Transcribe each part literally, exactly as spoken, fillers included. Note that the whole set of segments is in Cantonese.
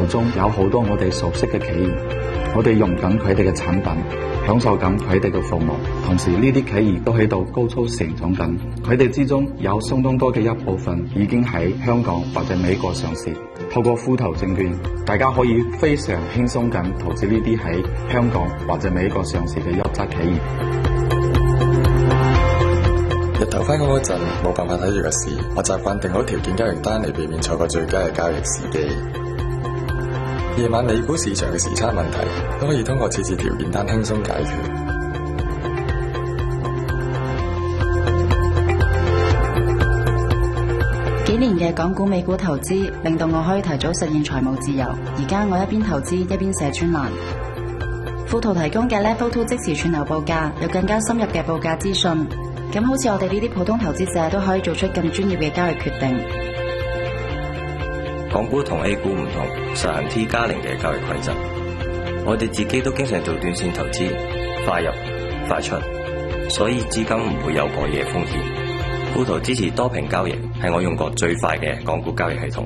中有好多我哋熟悉嘅企業，我哋用緊佢哋嘅產品，享受緊佢哋嘅服務，同時呢啲企業都喺度高速成長緊，佢哋之中有相當多嘅一部分已經喺香港或者美國上市。透過富途證券，大家可以非常輕鬆咁投資呢啲喺香港或者美國上市嘅優質企業。 日頭返工嗰陣冇辦法睇住個市，我習慣定好條件交易單嚟避免錯過最佳嘅交易時機。夜晚美股市場嘅時差問題都可以通過設置條件單輕鬆解決。 幾年嘅港股美股投資令到我可以提早實現財務自由。而家我一邊投資一邊寫專欄。富途提供嘅 Level Two 即時串流報價，有更加深入嘅報價資訊。咁好似我哋呢啲普通投資者都可以做出更專業嘅交易決定。 港股同 A 股唔同，實行 T 加零嘅交易規則。我哋自己都經常做短線投資，快入快出，所以資金唔會有過夜風險。富途支持多屏交易，係我用過最快嘅港股交易系統。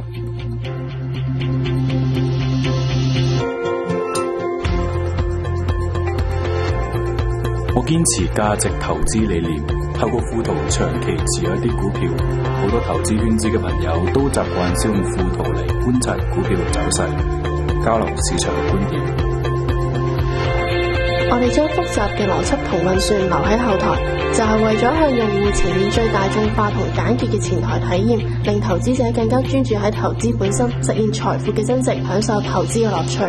我堅持價值投資理念，透過富途長期持有一啲股票，好多投資圈子嘅朋友都習慣使用富途嚟觀察股票嘅走勢，交流市場嘅觀點。 我哋將複雜嘅邏輯同運算留喺後台，就係為咗向用戶呈現最大眾化同簡潔嘅前台體驗，令投資者更加專注喺投資本身，實現財富嘅增值，享受投資嘅樂趣。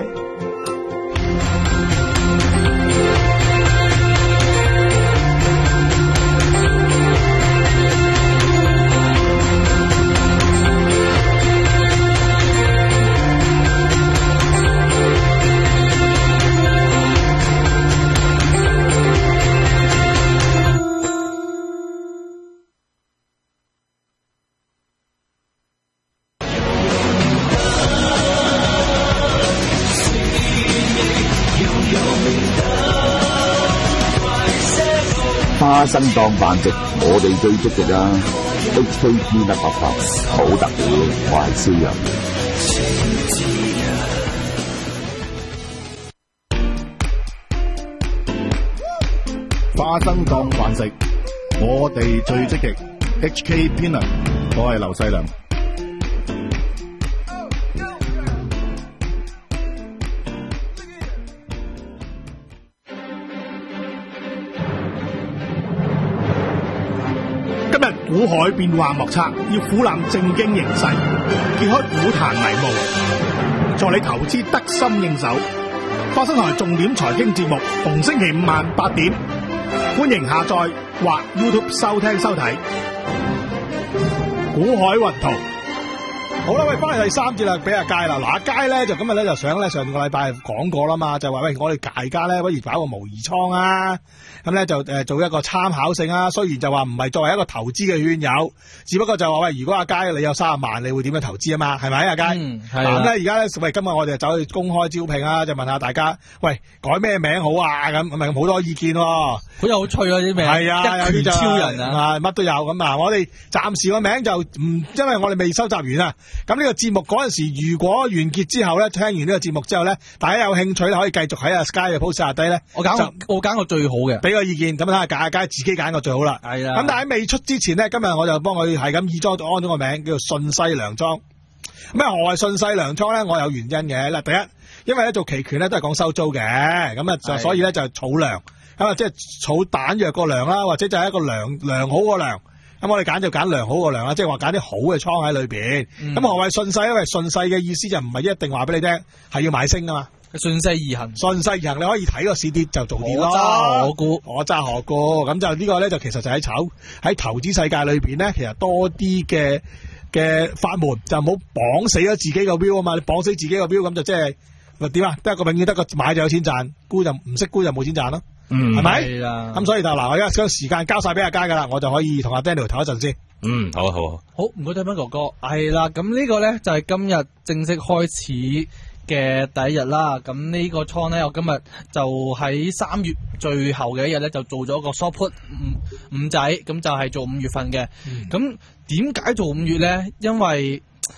花生當飯食，我哋最積極啊 ！H K P 一百八好特別，我係蕭陽。花生當飯食，我哋最積極 H K Peanut， 我係劉細良。股海變幻莫測，要俯瞰正經形勢，揭開股壇迷霧，助你投資得心應手。花生台重點財經節目，逢星期五晚八點，歡迎下載或 YouTube 收聽收睇。股海雲圖。好啦，喂，翻嚟第三節啦，俾阿佳啦。嗱，阿佳咧就今日咧就想咧上個禮拜講過啦嘛，就話喂，我哋大家咧不如搞個模擬倉啊，咁咧就誒做一個參考性啊。雖然就話唔係作為一個投資嘅圈友，只不過就話喂，如果阿佳你有三十萬，你會點樣投資啊嘛？係咪阿佳？嗯，係。咁咧而家咧喂，今日我哋就走去公開招聘啊，就問下大家，喂，改咩名好啊？咁咁咪好多意見喎， 好有趣啊啲名。係啊，有啲就超人啊， 乜都有咁啊。我哋暫時個名就唔，因為我哋未收集完啊。咁呢個節目嗰陣時，如果完結之後咧，聽完呢個節目之後咧，大家有興趣咧，可以繼續喺阿 Sky 嘅 post 下低咧， 我揀我揀個最好嘅， 俾個意見，咁睇下揀，梗係自己揀個最好啦。係啊。咁但係喺未出之前咧，今日我就幫佢係咁以裝安咗個名，叫做順勢糧倉。咁啊，何謂順勢糧倉咧？我有原因嘅。嗱，第一，因為咧做期權咧都係講收租嘅，咁啊就所以咧就係儲糧，咁啊即係儲彈藥個糧啦，或者就係一個良良好個糧。咁我哋揀就揀良好個糧啦，即係話揀啲好嘅倉喺裏邊。咁、嗯、何謂順勢？因為順勢嘅意思就唔係一定話俾你聽係要買升噶嘛， 順勢而行。順勢而行，你可以睇個市跌就做跌咯。 我揸我估， 我揸我估。咁就呢個咧就其實就喺炒喺投資世界裏邊咧，其實多啲嘅嘅法門就唔好綁死咗自己個標啊嘛。你綁死自己個標咁就即係咪點啊？得一個永遠得個買就有錢賺，沽就唔識沽就冇錢賺咯。嗯，係咪？係啦。咁所以就嗱，我而家將時間交晒俾阿佳噶啦，我就可以同阿 Daniel 唞一陣先。 嗯，好啊，好啊。好，唔該，聽翻哥哥。係啦，咁呢個咧就係、是、今日正式開始嘅第一日啦。咁呢個倉咧，我今日就喺三月最後嘅一日咧，就做咗個 short put 五五仔，咁就係做五月份嘅。咁點解做五月咧？因為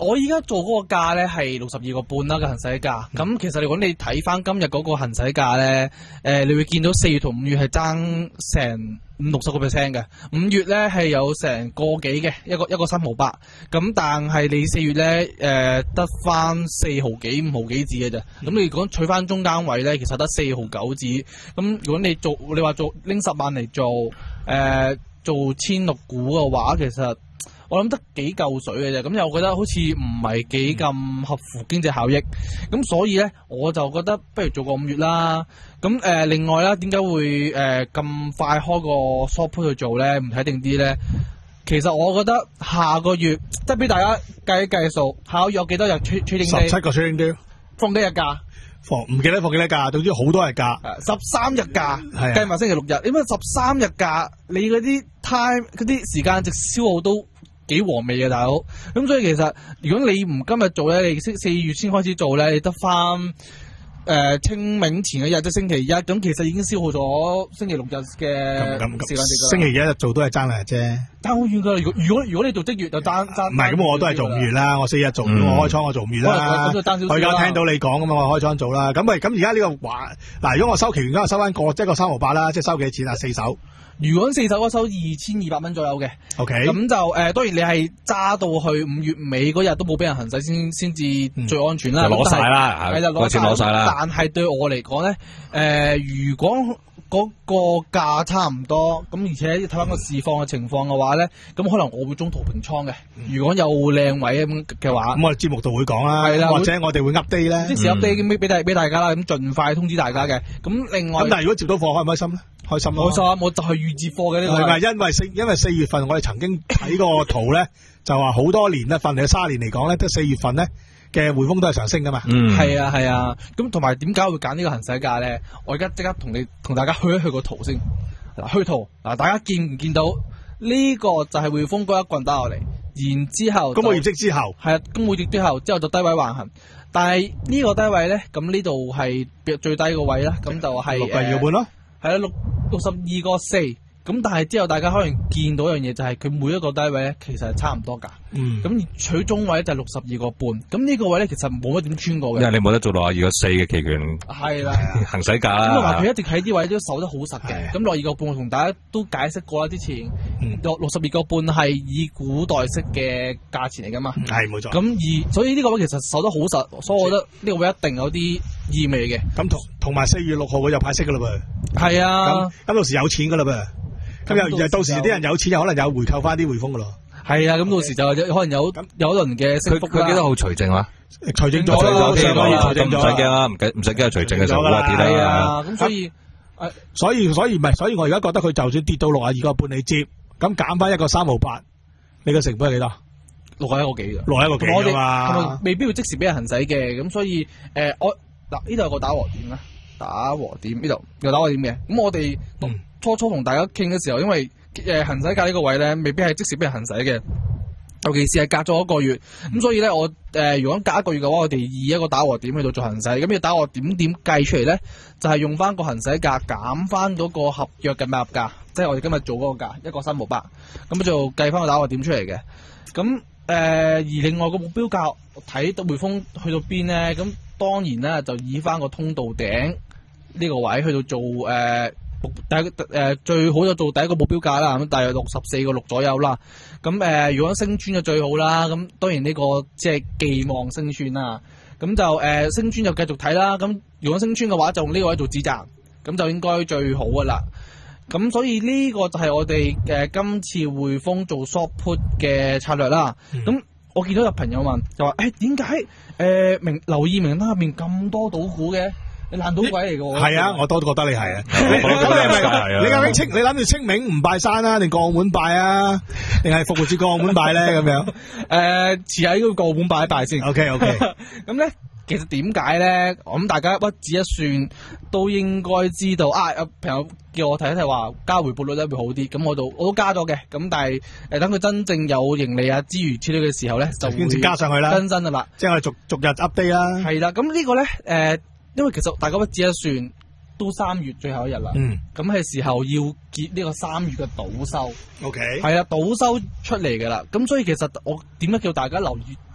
我依家做嗰個價咧係六十二個半啦嘅行使價，咁、嗯、其實如果你睇翻今日嗰個行使價咧，誒、呃，你會見到四月同五月係爭成五六十個 percent 嘅，五月咧係有成個幾嘅一個一個三毫八，咁但係你四月咧誒得翻四毫幾五毫幾紙嘅啫，咁、嗯、你講取翻中間位咧，其實得四毫九紙，咁如果你做你話做拎十萬嚟做誒、呃、做千六股嘅話，其實我諗得幾嚿水嘅啫，咁又覺得好似唔係幾咁合乎經濟效益，咁所以咧我就覺得不如做個五月啦。咁誒、呃，另外啦，點解會誒咁、呃、快開個 short put 去做咧？唔睇定啲咧？其實我覺得下個月即係俾大家計一計數，下個月有幾多日 trading day？ 十七個 trading day， 放幾日假？放唔記得放幾多假？總之好多日假，十三日假，計埋星期六日。因為十三日假，你嗰啲 time 嗰啲時間值消耗都幾和味嘅，大佬。咁所以其實如果你唔今日做咧，你四四月先開始做咧，你得翻誒清明前一日即係星期一，咁其實已經消耗咗星期六日嘅時間值。星期一日做都係爭兩日啫，爭好遠噶。如果如果如果你做即月就爭爭。唔係，咁我都係做五月啦。我四日做，嗯、我開倉我做五月啦。咁就爭少少啦。我而家聽到你講咁啊，我開倉做啦。咁喂，咁而家呢個話嗱，如果我收期完間，我收翻個即係個三毫八啦，即係收幾錢啊？四手。如果四手嗰收二千二百蚊左右嘅 ，OK，咁就誒、呃，當然你係揸到去五月尾嗰日都冇俾人行使先，先至最安全啦。攞晒啦，係啦，攞錢攞晒啦。但係對我嚟講咧，誒、呃，如果嗰個價差唔多，咁而且睇翻個市況嘅情況嘅話咧，咁可能我會中途平倉嘅。如果有靚位咁嘅話，咁我哋節目度會講啦，係啦，或者我哋會 update 咧，即時 update 俾俾大俾大家啦，咁盡快通知大家嘅。咁另外，咁但係如果接到貨開唔開心咧？開心咯，開心，我就係預接貨嘅呢個。係咪因為四因為四月份我哋曾經睇個圖咧，就話好多年咧，份嚟卅年嚟講咧，得四月份咧嘅匯豐都係上升噶嘛。嗯，係啊係啊。咁同埋點解會揀呢個行使價咧？我而家即刻同你同大家去一去個圖先。嗱，去圖嗱，大家見唔見到呢個就係匯豐嗰一棍打落嚟，然之後公布業績之後，係啊，公布業績之後之後就低位橫行。但係呢個低位咧，咁呢度係最低個位啦，咁就係六個二個半咯。係啦，六六十二個四，咁但係之後大家可能見到一樣嘢，就係佢每一個低位咧，其實係差唔多價。嗯，咁取中位咧就係六十二個半，咁呢個位咧其實冇乜點穿過嘅。因為你冇得做六十二個四嘅期權。係啦，行使價啦。咁同埋佢一直喺啲位都守得好實嘅。咁六十二個半我同大家都解釋過啦，之前六六十二個半係以股代息嘅價錢嚟噶嘛。係冇錯。咁而所以呢個位其實守得好實，所以我覺得呢個位一定有啲意味嘅。咁同同埋四月六號佢又派息噶啦噃。係啊，咁咁到時有錢噶啦噃，咁又到時啲人有錢，又可能有回購翻啲匯豐噶咯。係啊，咁到時就可能有有一輪嘅升幅啦。佢佢幾多號除淨話？除淨咗啦，除淨咗，咁唔使驚啦，唔計唔使驚，除淨嘅時候啦，係啊，咁所以誒，所以所以唔係，所以我而家覺得佢就算跌到六啊二個半你接，咁減翻一個三毫八，你嘅成本係幾多？六啊一個幾嘅，六啊一個幾啊嘛，同埋未必會即時俾人行使嘅，咁所以誒，我嗱呢度有個打和點啦。打和點呢度又打和點嘅，咁我哋初初同大家傾嘅時候，因為誒行使價呢個位咧，未必係即時俾人行使嘅，尤其是係隔咗一個月，咁、嗯、所以咧我誒、呃、如果隔一個月嘅話，我哋以一個打和點去到做行使，咁要打和點點計出嚟咧，就係、是、用翻個行使價減翻嗰個合約嘅買入價，即係我哋今日做嗰個價一個三毫八，咁就計翻個打和點出嚟嘅，咁誒、呃、而另外個目標價睇到匯豐去到邊咧，咁當然咧就以翻個通道頂。呢個位去到做誒、呃、第一誒、呃、最好就做第一個目標價啦，咁大約六十四個六左右啦。咁誒、呃、如果升穿就最好啦。咁當然呢個即係寄望升穿啦。咁就誒、呃、升穿就繼續睇啦。咁如果升穿嘅話，就用呢個位做止賺，咁就應該最好噶啦。咁所以呢個就係我哋誒、呃、今次匯豐做 short put 嘅策略啦。咁、嗯、我見到有朋友問就話誒點解誒名留意名單入面咁多賭股嘅？你爛賭鬼嚟嘅喎，係啊，我都覺得你係啊。你你究竟清你諗住清明唔拜山啊，定過澳門拜啊，定係復活節過澳門拜咧咁樣？誒、呃，遲喺個過澳門拜一拜先。OK OK。咁咧，其實點解咧？我諗大家屈指一算都應該知道啊。有朋友叫我睇一睇話加回報率咧會好啲，咁我就我都加咗嘅。咁但係誒，等佢真正有盈利啊之餘之類嘅時候咧，就會加上去啦，更新噶啦。即係我哋逐逐日 update 啦。係啦，咁呢個咧誒。呃因為其實大家屈指一算，都三月最後一日啦。嗯，咁係時候要結呢個三月嘅賭收。O K，係啊，賭收出嚟嘅啦。咁所以其實我點解叫大家留意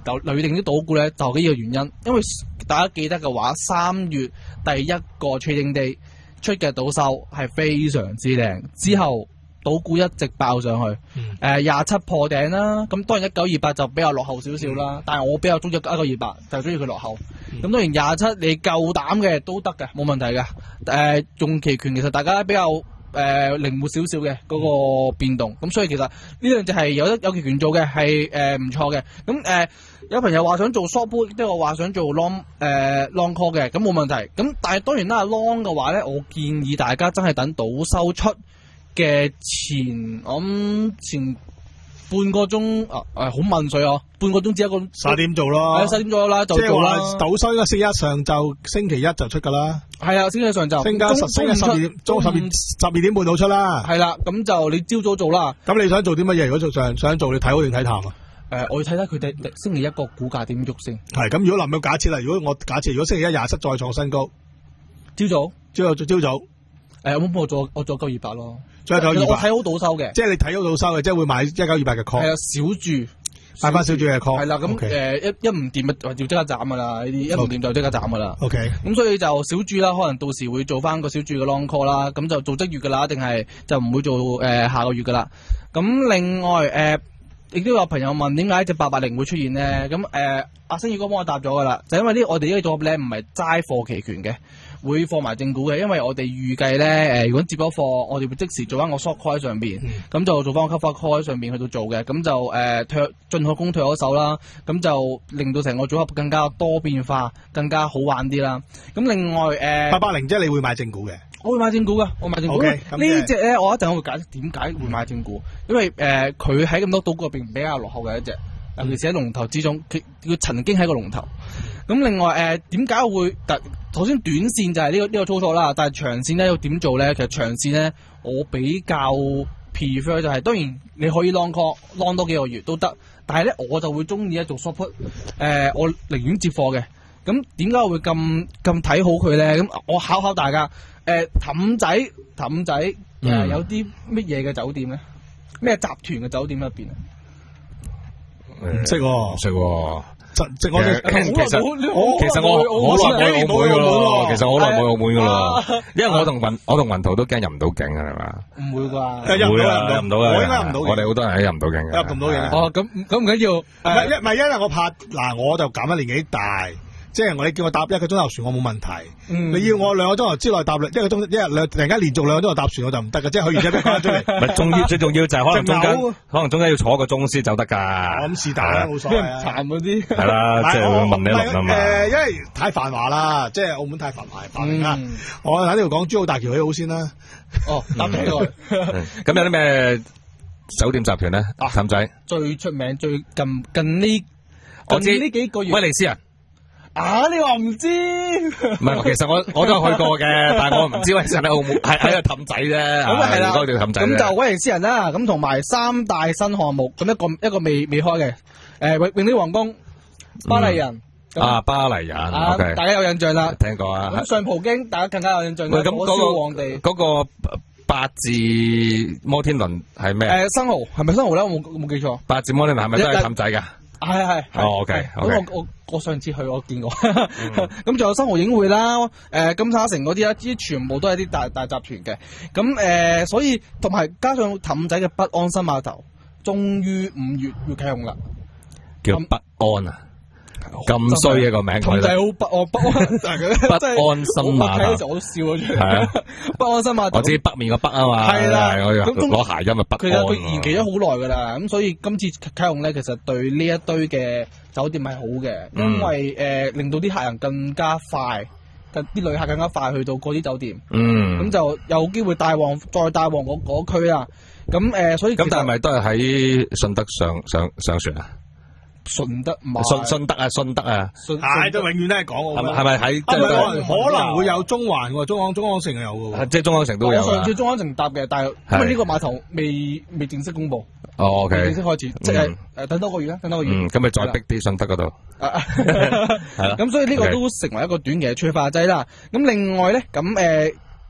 留留定啲賭股咧，就係呢個原因。因為大家記得嘅話，三月第一個 trading day 出嘅賭收係非常之靚，之後賭股一直爆上去，誒廿七破頂啦。咁當然一九二八就比較落後少少啦，嗯、但係我比較中意一九二八，就中意佢落後。咁、嗯、當然廿七你夠膽嘅都得嘅，冇問題嘅。誒、呃、用期權其實大家比較誒、呃、靈活少少嘅嗰個變動，咁所以其實呢兩隻係有得有期權做嘅，係誒唔錯嘅。咁誒、呃、有朋友話想做 short put， 即係我話想做 long 誒、呃、long call 嘅，咁冇問題。咁但係當然啦 ，long 嘅話咧，我建議大家真係等賭收出嘅前，我諗前半個鐘啊，誒好問水啊，半個鐘至一個十點做咯， 係十點做啦，就做啦。 賭收應該星期一上晝，星期一就出噶啦。係啊， 星期一上晝， 星期十星期十二點，中十二十二點半到出啦。 係啦，咁就你朝早做啦。 咁你想做啲乜嘢？如果做想想做，你睇好定睇淡啊？ 誒、呃，我要睇睇佢哋星期一個股價點喐先。係咁，如果林有假設啦，如果我假設如果星期一廿七再創新高， 朝早， 朝早朝早，誒、 呃，咁我做我做九二八咯。 再九二八， 我睇好賭收嘅， 即係你睇好賭收嘅，即係會買一九二八嘅 call。 係啊，小注買翻小注嘅 call。 係啦，咁誒一一唔掂啊，就即刻斬噶啦，呢啲一唔掂就即刻斬噶啦。 OK。咁所以就小注啦，可能到時會做翻個小注嘅 long call 啦，咁就做即月噶啦，定係就唔會做誒、呃、下個月噶啦。咁另外誒，亦、呃、都有朋友問點解隻八八零會出現咧？咁誒，阿星宇哥幫我答咗噶啦，就因為呢，我哋呢個組合咧唔係齋貨期權嘅。會放埋正股嘅，因為我哋預計咧，誒、呃，如果接咗貨，我哋會即時做翻個 short call 喺上邊，咁、嗯、就做翻個 cover call 喺上邊去到做嘅，咁就誒退進可攻退可守啦，咁就令到成個組合更加多變化，更加好玩啲啦。咁另外誒， 八八零即係你會買正股嘅，我會買正股噶，我買正股。Okay, 呢隻咧，我一陣我會解釋點解會買正股，因為誒佢喺咁多賭股入邊比較落後嘅一隻，尤其是喺龍頭之中，佢佢曾經喺個龍頭。咁另外誒點解會突？首先短線就係呢、這個呢、這個操作啦，但係長線咧要點做咧？其實長線咧我比較 prefer 就係、是，當然你可以 long call long 多幾個月都得，但係咧我就會中意咧做 short put，誒、呃、我寧願接貨嘅。咁點解我會咁咁睇好佢咧？咁我考考大家，誒、呃、氹仔氹仔誒、呃、有啲乜嘢嘅酒店咧？咩集團嘅酒店入邊啊？ 唔識喎，唔識喎。即我哋其實我其實我好耐冇澳門噶咯，其實我好耐冇澳門噶咯，因為我同雲我同雲圖都驚入唔到境啊，係嘛？ 唔會啩？ 唔會啊，入唔到啊！ 我應該入唔到， 我哋好多人都入唔到境嘅， 入唔到境。 哦，咁咁唔緊要， 唔係一唔係因為我怕嗱，我就減一年紀大。即係我你叫我搭一個鐘頭船，我冇問題。嗯、你要我兩個鐘頭之內搭一個鐘一日兩突然間連續兩個鐘頭搭船，我就唔得㗎。即係佢而家都翻出嚟。唔係重要，最重要就係可能中間，可能中間要坐一個鐘先走得㗎。咁是但啦，冇所謂啊。殘嗰啲係啦，即係會問你一輪啊嘛。誒，因為太繁華啦，即係澳門太繁華繁榮啦。我喺呢度講珠澳大橋起好先啦。哦，搭起來。 咁有啲咩酒店集團咧？氹仔最出名最近近呢近呢幾個月。 威尼斯人。 啊！你話唔知？ 唔係，其實我我都有去過嘅，但係我唔知威尼斯人喺澳門係喺個氹仔啫。咁啊係啦，嗰條氹仔。 咁就威尼斯人啦，咁同埋三大新項目，咁一個一個未未開嘅，誒永永利皇宮、巴黎人。 啊，巴黎人。啊， 大家有印象啦。 聽過啊。 咁上葡京，大家更加有印象。 喂，咁嗰個皇帝嗰個八字摩天輪係咩？ 誒，生蠔係咪生蠔咧？我冇冇記錯。 八字摩天輪係咪都係氹仔㗎？ 係係哦 OK， 咁我我我上次去我見過，咁仲有生蠔影匯啦，誒金沙城嗰啲啦，呢啲全部都係啲大大集團嘅，咁誒所以同埋加上氹仔嘅北安新碼頭，終於五月要啟用啦， 叫北安啊，咁衰嘅個名， 氹仔好北安北安， 北安新碼頭， 睇嗰時我都笑咗出嚟，北安新碼頭， 我知北面個北啊嘛，係啦，咁攞諧音咪北安。 其實佢延期咗好耐噶啦，咁所以今次啟用咧，其實對呢一堆嘅酒店係好嘅，因為誒令到啲客人更加快，啲旅客更加快去到嗰啲酒店，嗯，咁就有機會帶旺再帶旺嗰嗰區啦。咁誒，所以咁但係咪都係喺順德上上上船啊？ 順德唔係順順德啊，順德啊， 係都永遠都係講， 係咪喺？ 可能可能會有中環喎，中港中港城有嘅， 即係中港城都有。 我上次中港城搭嘅，但係因為呢個碼頭未未正式公布。 哦，OK， 正式開始，即係誒等多個月啦，等多個月。 嗯，咁咪再逼啲順德嗰度。 係啦。咁所以呢個都成為一個短期嘅催化劑啦。咁另外咧，咁誒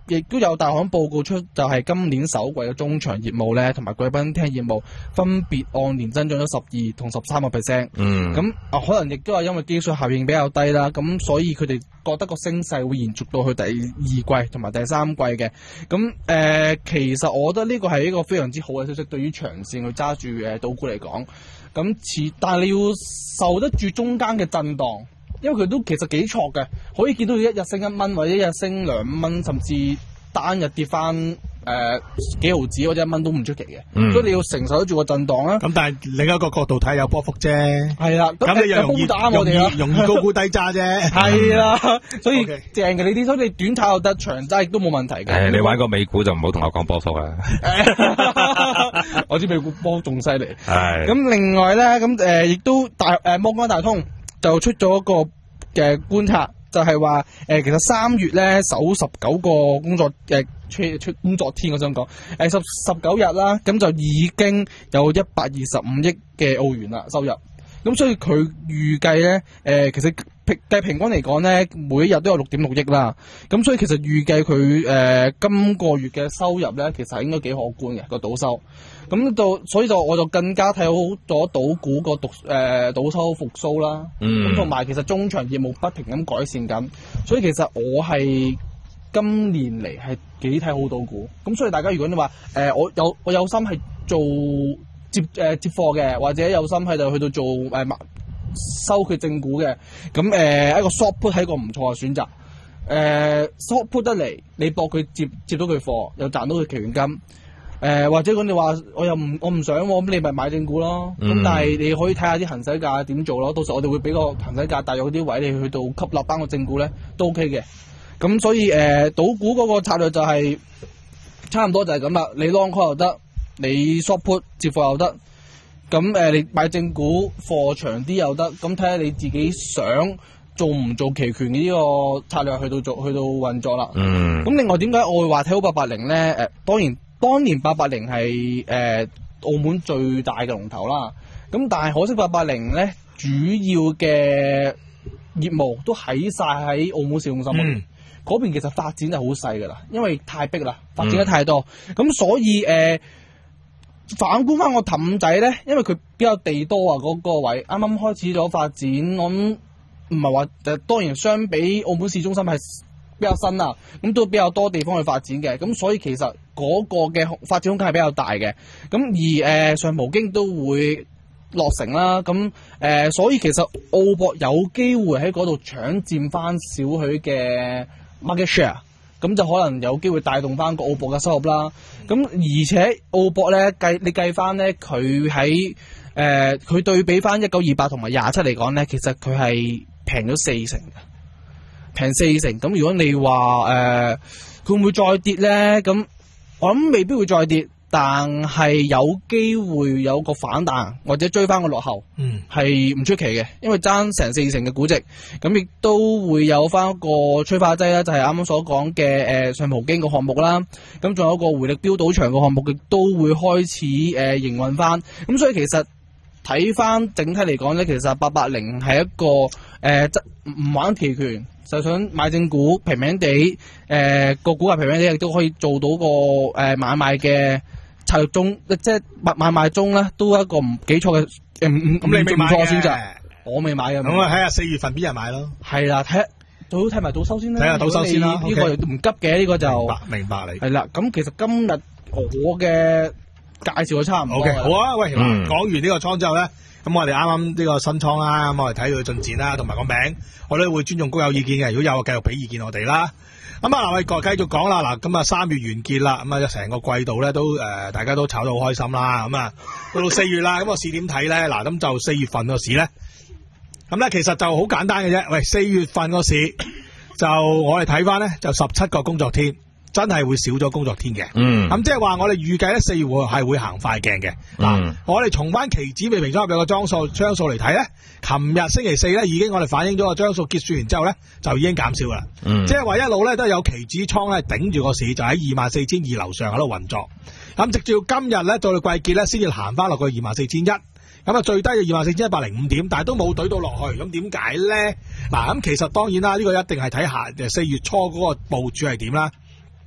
亦都有大行報告出，就係今年首季嘅中場業務咧，同埋貴賓廳業務分別按年增長咗十二同十三個 percent。嗯，咁啊，可能亦都係因為基數效應比較低啦，咁所以佢哋覺得個升勢會延續到去第二季同埋第三季嘅。咁誒、呃，其實我覺得呢個係一個非常之好嘅消息，對於長線去揸住誒賭股嚟講。咁似，但係你要受得住中間嘅震盪。因為佢都其實幾錯嘅，可以見到佢一日升一蚊，或者一日升兩蚊，甚至單日跌翻誒、呃、幾毫子或者一蚊都唔出奇嘅。嗯、所以你要承受得住個震盪啦。 咁但係另一個角度睇有波幅啫。係啦， 咁你又容易打我哋啦，容易高估低揸啫。 係啦，所以正嘅呢啲，所以你短炒又得，長揸亦都冇問題嘅。 誒，你玩個美股就唔好同我講波幅啦。 我知美股波仲犀利。 係。 咁另外咧，咁誒亦都大誒摩根大通就出咗一個嘅觀察，就係話誒，其實三月咧首十九個工作誒出出工作天，我想講誒十十九日啦，咁就已經有一百二十五億嘅澳元啦收入。咁所以佢預計咧誒，其實平計平均嚟講咧，每一日都有六點六億啦。咁所以其實預計佢誒今個月嘅收入咧，其實係應該幾可觀嘅個賭收。咁到所以就我就更加睇好咗賭股個賭誒賭收復甦啦。咁同埋其實中場業務不停咁改善緊，所以其實我係今年嚟係幾睇好賭股。咁所以大家如果你話誒、呃、我有我有心係做接誒、呃、接貨嘅，或者有心喺度去到做誒、呃、收佢正股嘅，咁誒、呃、一個 short put 係一個唔錯嘅選擇。誒、呃、short put 得嚟，你博佢接接到佢貨，又賺到佢期權金。誒、呃、或者講你話我又唔我唔想喎，咁你咪買正股咯。咁、嗯、但係你可以睇下啲行使價點做咯。到時我哋會俾個行使價大約嗰啲位你去到吸納翻個正股咧都 OK 嘅。咁所以誒賭股嗰個策略就係、是、差唔多就係咁啦。你 long call 又得，你 short put 接貨又得。咁誒、呃、你買正股貨長啲又得。咁睇下你自己想做唔做期權呢個策略去到做去到運作啦。嗯。咁另外點解我會話睇好八八零咧？誒、呃、當然。當年八八零係誒澳門最大嘅龍頭啦，咁但係可惜八八零咧主要嘅業務都喺晒喺澳門市中心嗰邊，嗰邊其實發展係好細噶啦，因為太逼啦，發展得太多，咁、嗯、所以誒、呃、反觀翻個氹仔咧，因為佢比較地多啊，嗰、嗰個位啱啱開始咗發展，我諗唔係話誒當然相比澳門市中心係比較新啊，咁都比較多地方去發展嘅，咁所以其實嗰個嘅發展空間係比較大嘅，咁而誒、呃、上葡京都會落成啦，咁誒、呃、所以其實澳博有機會喺嗰度搶佔翻少許嘅 market share， 咁就可能有機會帶動翻個澳博嘅收入啦。咁而且澳博咧計你計翻咧，佢喺誒佢對比翻一九二八同埋廿七嚟講咧，其實佢係平咗四成嘅。平四成，咁如果你話誒，佢、呃、會唔會再跌咧？咁我諗未必會再跌，但係有機會有個反彈或者追翻個落後，嗯，係唔出奇嘅，因為爭成四成嘅估值，咁亦都會有翻一個催化劑啦，就係啱啱所講嘅誒上葡京個項目啦，咁仲有一個回力標賭場個項目亦都會開始誒、呃、營運翻，咁所以其實睇翻整體嚟講咧，其實八八零係一個誒唔、呃、玩期權。就想買正股平平地，誒、呃、個股價平平地，亦都可以做到個誒、呃、買賣嘅策略中，即係買買賣中咧，都一個唔幾錯嘅誒唔唔咁你未買嘅選擇。我未買嘅。咁啊，睇下四月份邊日買咯。係啦，睇最好睇埋賭收先啦。睇下賭收先啦。呢、這個唔急嘅，呢、這個就明白明白你。係啦，咁其實今日我嘅介紹就差唔多。O、okay, K， 好啊，喂，講、嗯、完呢個倉之後咧。咁我哋啱啱呢個新倉啦，咁我哋睇佢進展啦，同埋個名，我哋會尊重高友意見嘅。如果有，繼續俾意見我哋啦。咁啊，嗱，我哋繼續講啦。嗱，咁啊，三月完結啦，咁啊，成個季度咧都誒、呃，大家都炒得好開心啦。咁啊，到到四月啦，咁個市點睇咧？嗱，咁就四月份個市咧，咁咧其實就好簡單嘅啫。喂，四月份個市就我哋睇翻咧，就十七個工作天。真係會少咗工作天嘅，嗯，咁即係話我哋預計咧四月會係會行快鏡嘅，嗱、嗯，我哋從翻期指未平倉入邊個張數張數嚟睇咧，琴日星期四咧已經我哋反映咗個張數結算完之後咧就已經減少噶啦，嗯，即係話一路咧都有期指倉咧頂住個市，就喺二萬四千二樓上喺度運作，咁直至今日咧到到季結咧先至行翻落去二萬四千一，咁啊最低就二萬四千一百零五點，但係都冇懟到落去，咁點解咧？嗱，咁其實當然啦，呢、這個一定係睇下誒四月初嗰個部署係點啦。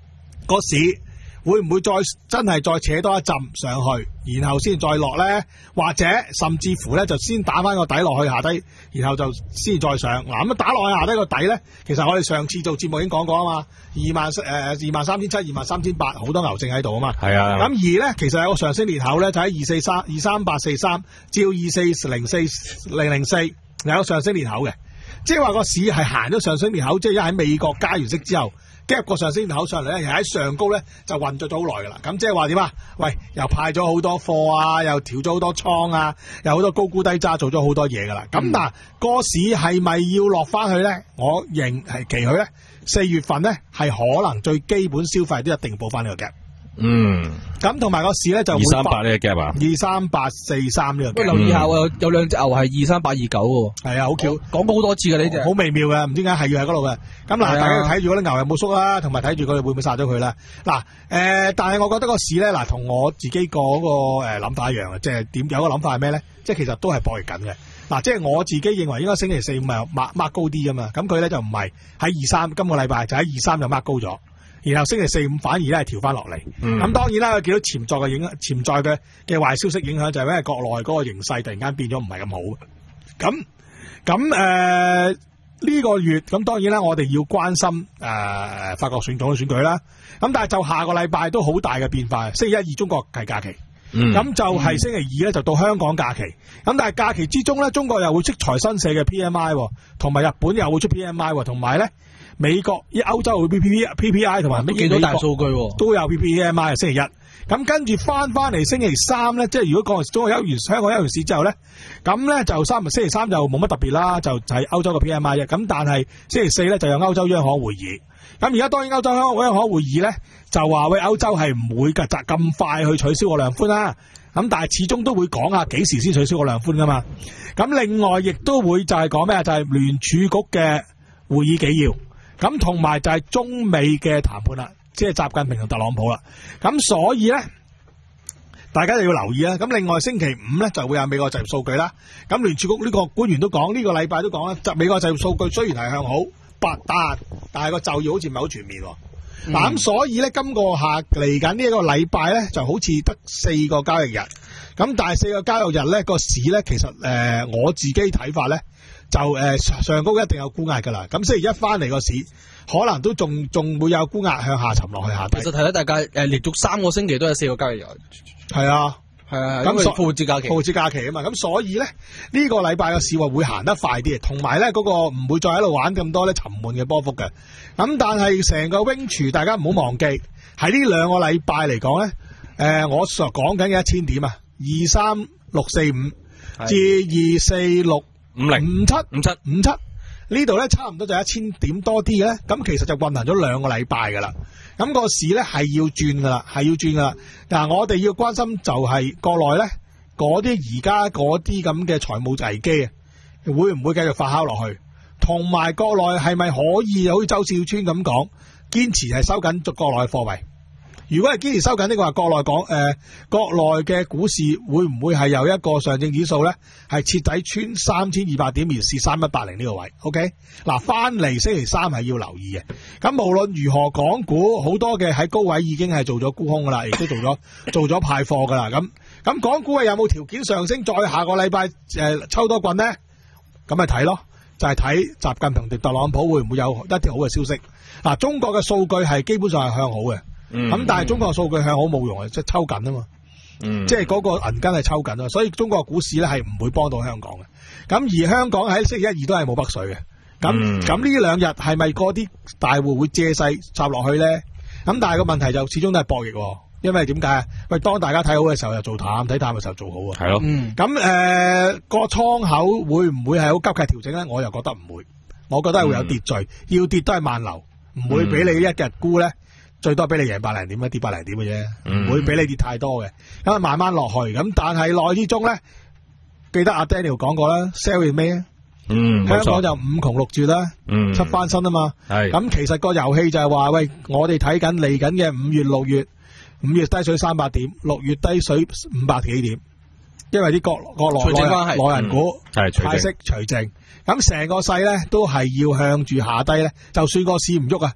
個市會唔會再真係再扯多一浸上去，然後先再落呢？或者甚至乎呢，就先打翻個底落去下低，然後就先再上。嗱咁打落去下低個底呢，其實我哋上次做節目已經講過啊嘛，二萬誒二萬三千七、二萬三千八，好多牛證喺度啊嘛。係啊。咁而呢，其實有個上升裂口呢，就喺二四三二三八四三至二四零四零零四有個上升裂口嘅，即係話個市係行咗上升裂口，即係一喺美國加完息之後。夾個上升裂口上嚟咧，又喺上高咧就運作咗好耐噶啦。咁即係話點啊？喂，又派咗好多貨啊，又調咗好多倉啊，有好多高估低揸，做咗好多嘢噶啦。咁、嗯、但係個市係咪要落翻去咧？我認係期許咧，四月份咧係可能最基本消費都一定報翻呢個夾。嗯，咁同埋個市咧就二三八呢個 gap 啊，二三八四三呢個 gap。留意下喎，有兩隻牛係二三八二九喎。係啊，好巧，講過好多次嘅呢隻，好微妙嘅，唔知點解係要喺嗰度嘅。咁嗱，大家睇住嗰啲牛有冇縮啦，同埋睇住佢哋會唔會殺咗佢啦。嗱，誒，但係我覺得個市咧，嗱，同我自己個嗰個誒諗法一樣嘅，即係點有個諗法係咩咧？即係其實都係博弈緊嘅。嗱，即係我自己認為應該星期四五係 mark mark 高啲噶嘛，咁佢咧就唔係喺二三，今個禮拜就喺二三就 mark 高咗。然後星期四五反而咧係調翻落嚟，咁、嗯、當然啦，佢見到潛在嘅影潛在嘅嘅壞消息影響就係因為國內嗰個形勢突然間變咗唔係咁好，咁咁誒呢個月咁當然啦，我哋要關心誒、呃、法國選總統選舉啦，咁但係就下個禮拜都好大嘅變化，星期一二中國係假期，咁、嗯、就係星期二咧就到香港假期，咁但係假期之中咧，中國又會出財新社嘅 P M I， 同埋日本又會出 P M I， 同埋咧。美國、歐洲會 P P P P I 同埋咩幾多大數據都有 P P M I 星期一，咁跟住翻翻嚟星期三咧，即係如果講中國休完香港休完市之後咧，咁咧就三星期三就冇乜特別啦，就就係歐洲嘅 P M I 啫。咁但係星期四咧就有歐洲央行會議，咁而家當然歐洲央央行會議咧就話喂歐洲係唔會嘅咁快去取消個量寬啦，咁但係始終都會講下幾時先取消個量寬噶嘛。咁另外亦都會就係講咩啊？就係聯儲局嘅會議紀要。咁同埋就係中美嘅談判啦，即係習近平同特朗普啦。咁所以咧，大家就要留意啦。咁另外星期五咧就會有美國就業數據啦。咁聯儲局呢個官員都講，呢、這個禮拜都講啦。就美國就業數據雖然係向好，但但係個就業好似唔係好全面。嗱、嗯，咁所以咧，今個下嚟緊呢一個禮拜咧，就好似得四個交易日。咁但係四個交易日咧，個市咧其實誒、呃、我自己睇法咧。就誒、呃、上高一定有沽壓㗎啦，咁星期一翻嚟個市可能都仲仲會有沽壓向下沉落去下低。其實睇咧，大家誒、呃、連續三個星期都有四個交易日。係啊，係啊，咁復活節假期，復活節假期啊嘛，咁所以咧呢、呢個禮拜嘅市話會行得快啲，同埋咧嗰個唔會再喺度玩咁多咧沉悶嘅波幅嘅。咁但係成個 range 大家唔好忘記喺呢兩個禮拜嚟講咧，誒、呃、我所講緊嘅一千點啊，二三六四五至二四六。五零五七五七五七呢度咧差唔多就一千點多啲嘅咧，咁其實就運行咗兩個禮拜噶啦，咁個市咧係要轉噶啦，係要轉噶啦。嗱，我哋要關心就係國內咧嗰啲而家嗰啲咁嘅財務危機啊，會唔會繼續發酵落去？同埋國內係咪可以好似周小川咁講，堅持係收緊國內嘅貨幣？如果係堅持收緊呢個話，國內講誒，國內嘅股市會唔會係有一個上證指數咧，係徹底穿三千二百點而試三一八零呢個位 ？OK， 嗱，翻嚟星期三係要留意嘅。咁無論如何，港股好多嘅喺高位已經係做咗沽空噶啦，亦都做咗做咗派貨噶啦。咁咁港股係有冇條件上升？再下個禮拜誒抽多棍咧？咁咪睇咯，就係睇習近平同特朗普會唔會有一啲好嘅消息。嗱，中國嘅數據係基本上係向好嘅。咁、嗯、但係中國數據向好冇用啊，即係抽緊啊嘛，嗯、即係嗰個銀根係抽緊啊，所以中國股市咧係唔會幫到香港嘅。咁而香港喺星期一二都係冇北水嘅。咁咁呢兩日係咪嗰啲大戶會借勢插落去咧？咁但係個問題就始終都係博弈，因為點解啊？喂，當大家睇好嘅時候又做淡，睇淡嘅時候做好啊。係咯。咁誒個倉口會唔會係好急劇調整咧？我又覺得唔會，我覺得係會有秩序，嗯、要跌都係慢流，唔會俾你一日沽咧。最多俾你贏百零點，跌百零點嘅啫，唔、嗯、會俾你跌太多嘅。咁啊，慢慢落去。咁但係內之中咧，記得阿 Daniel 講過啦 ，sell in May，嗯，香港就五窮六絕啦，嗯，七翻身啊嘛。係咁，其實個遊戲就係話，喂，我哋睇緊嚟緊嘅五月、六月，五月低水三百點，六月低水五百幾點，因為啲國國內內內人股係派息除淨，咁成個勢咧都係要向住下低咧，就算個市唔喐啊。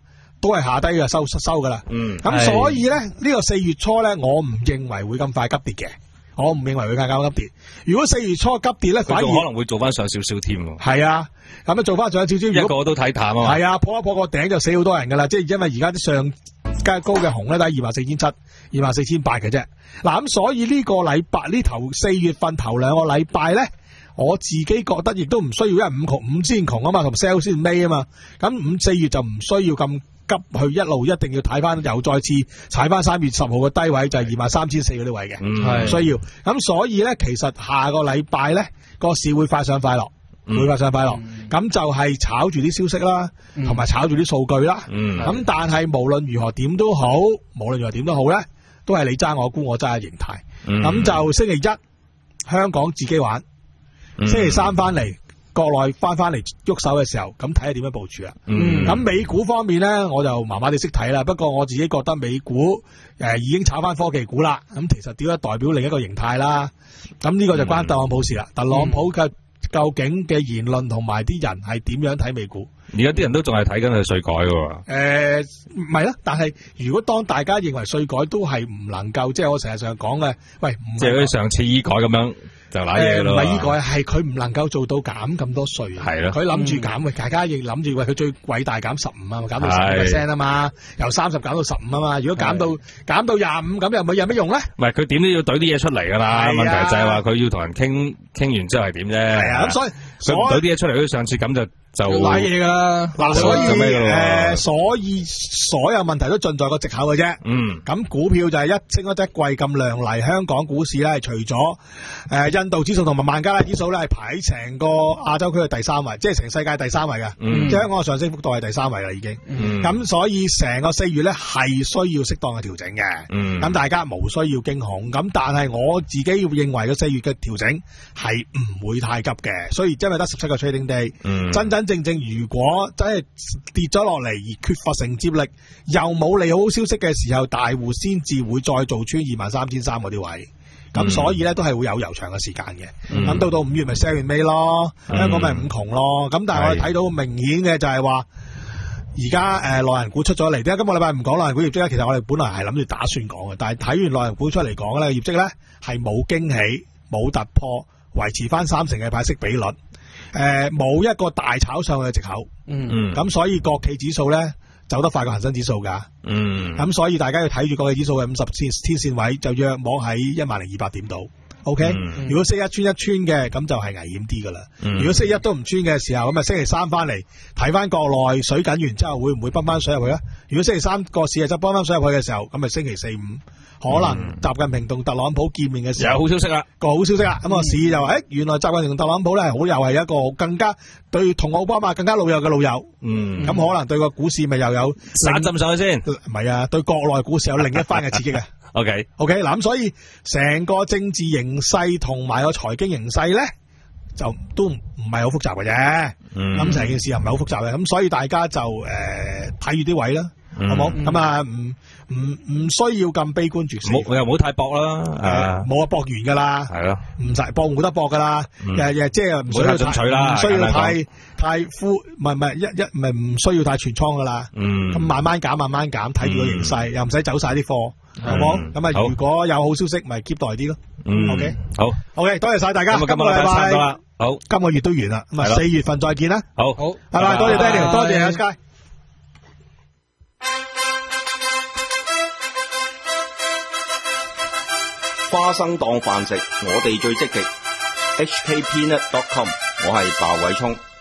都係下低嘅收收噶啦。 嗯， 咁所以咧呢、呢個四月初咧，我唔認為會咁快急跌嘅。我唔認為會更加急跌。如果四月初急跌咧，反而可能會做翻上少少添。 係啊，咁啊做翻上少少。 一個都睇淡啊嘛。 係啊，破一破個頂就死好多人噶啦。即係因為而家啲上加高嘅紅咧都係二萬四千七、二萬四千八嘅啫。嗱咁，所以呢個禮拜呢頭四月份頭兩個禮拜咧，我自己覺得亦都唔需要，因為五窮五先窮啊嘛，同 sell 先尾啊嘛。咁五四月就唔需要咁急去一路，一定要睇翻，又再次踩翻三月十號嘅低位，就係二萬三千四嗰啲位嘅，唔、嗯、需要。咁所以咧，其實下個禮拜咧個市會快上快落，嗯、會快上快落。咁、嗯、就係炒住啲消息啦，同埋、嗯、炒住啲數據啦。咁、嗯、但係無論如何點都好，無論如何點都好咧，都係你揸我沽，我揸嘅形態。咁、嗯、就星期一香港自己玩，嗯、星期三翻嚟。國內翻翻嚟喐手嘅時候，咁睇下點樣部署啦。咁、嗯、美股方面咧，我就麻麻地識睇啦。不過我自己覺得美股誒、呃、已經炒翻科技股啦。咁其實點解代表另一個形態啦？咁呢個就關特朗普事啦。嗯、特朗普嘅究竟嘅言論同埋啲人係點樣睇美股？ 而家啲人都仲係睇緊佢稅改喎。 誒唔係啦，但係如果當大家認為稅改都係唔能夠，即係我成日上講嘅，喂， 即係好似上次醫改咁樣。就嗱嘢咯，唔係呢個，係佢唔能夠做到減咁多稅。係咯，佢諗住減，喂，大家亦諗住喂，佢最偉大減十五啊，減到十五 percent 啊嘛，由三十減到十五啊嘛。如果減到減到廿五咁，又咪有乜用咧？唔係佢點都要懟啲嘢出嚟噶啦。問題就係話佢要同人傾傾完之後係點啫。係啊，咁所以佢唔懟啲嘢出嚟，好似上次咁就就瀨嘢噶啦。嗱，所以誒，所以所有問題都盡在個藉口嘅啫。嗯，咁股票就係一升一隻貴咁亮麗，香港股市咧，除咗誒印度指數同埋孟加拉指數咧係排喺成個亞洲區嘅第三位，即係成世界第三位嘅。嗯，即係香港嘅上升幅度係第三位啦，已經。嗯，咁所以成個四月咧係需要適當嘅調整嘅。嗯，咁大家無需要驚恐。咁但係我自己要認為個四月嘅調整係唔會太急嘅，所以因為得十七個 trading day。嗯，真真正正如果真係跌咗落嚟而缺乏承接力，又冇利好消息嘅時候，大戶先至會再做穿二萬三千三嗰啲位。咁、嗯、所以咧都係會有悠長嘅時間嘅，咁、嗯、到到五月咪 sell 完尾咯，嗯、香港咪五窮咯，咁但係我哋睇到明顯嘅就係話，而家誒內銀股出咗嚟，點解今個禮拜唔講內銀股業績咧？其實我哋本來係諗住打算講嘅，但係睇完內銀股出嚟講咧，業績咧係冇驚喜、冇突破，維持翻三成嘅派息比率，誒、呃、冇一個大炒上去嘅藉口，嗯，咁所以國企指數咧走得快過恒生指數噶，嗯，咁所以大家要睇住國企指數嘅五十天天線位，就約摸喺一萬零二百點度。OK，嗯、如果星期一穿一穿嘅，咁就係危險啲噶啦。嗯、如果星期一都唔穿嘅時候，咁啊星期三翻嚟睇翻國內水緊完之後，會唔會泵翻水入去啊？如果星期三個市啊就泵翻水入去嘅時候，咁咪星期四五可能習近平同特朗普見面嘅時候，有好消息啦，個好消息啦。咁啊、嗯、市就誒、欸，原來習近平同特朗普咧係好又係一個更加對同奧巴馬更加老友嘅老友。嗯，咁可能對個股市咪又有散浸上去先？唔係啊，對國內股市有另一番嘅刺激啊。OK OK 嗱，咁所以成個政治形勢同埋個財經形勢咧，就都唔係好複雜嘅啫。咁成、嗯、件事又唔係好複雜嘅，咁所以大家就誒睇住啲位啦，嗯、好冇？咁啊唔唔唔需要咁悲觀住先，冇又唔好太搏啦，冇啊搏完噶啦，係咯，唔使搏冇得搏噶啦，誒誒即係唔需要進取啦，唔需要太太敷，唔係唔係一一唔係唔需要太全倉噶啦，咁慢慢減慢慢減，睇住個形勢，又唔使走晒啲貨。好冇？咁啊，如果有好消息，咪 keep 耐啲咯。嗯，OK，好，OK，多謝晒大家。今個禮拜差唔多啦，好，今個月都完啦，咁啊，四月份再見啦。好，好，拜拜，多謝 Daniel，多謝阿 Sky。 花生當飯食，我哋最積極。H K Peanut dot com， 我係鮑偉聰。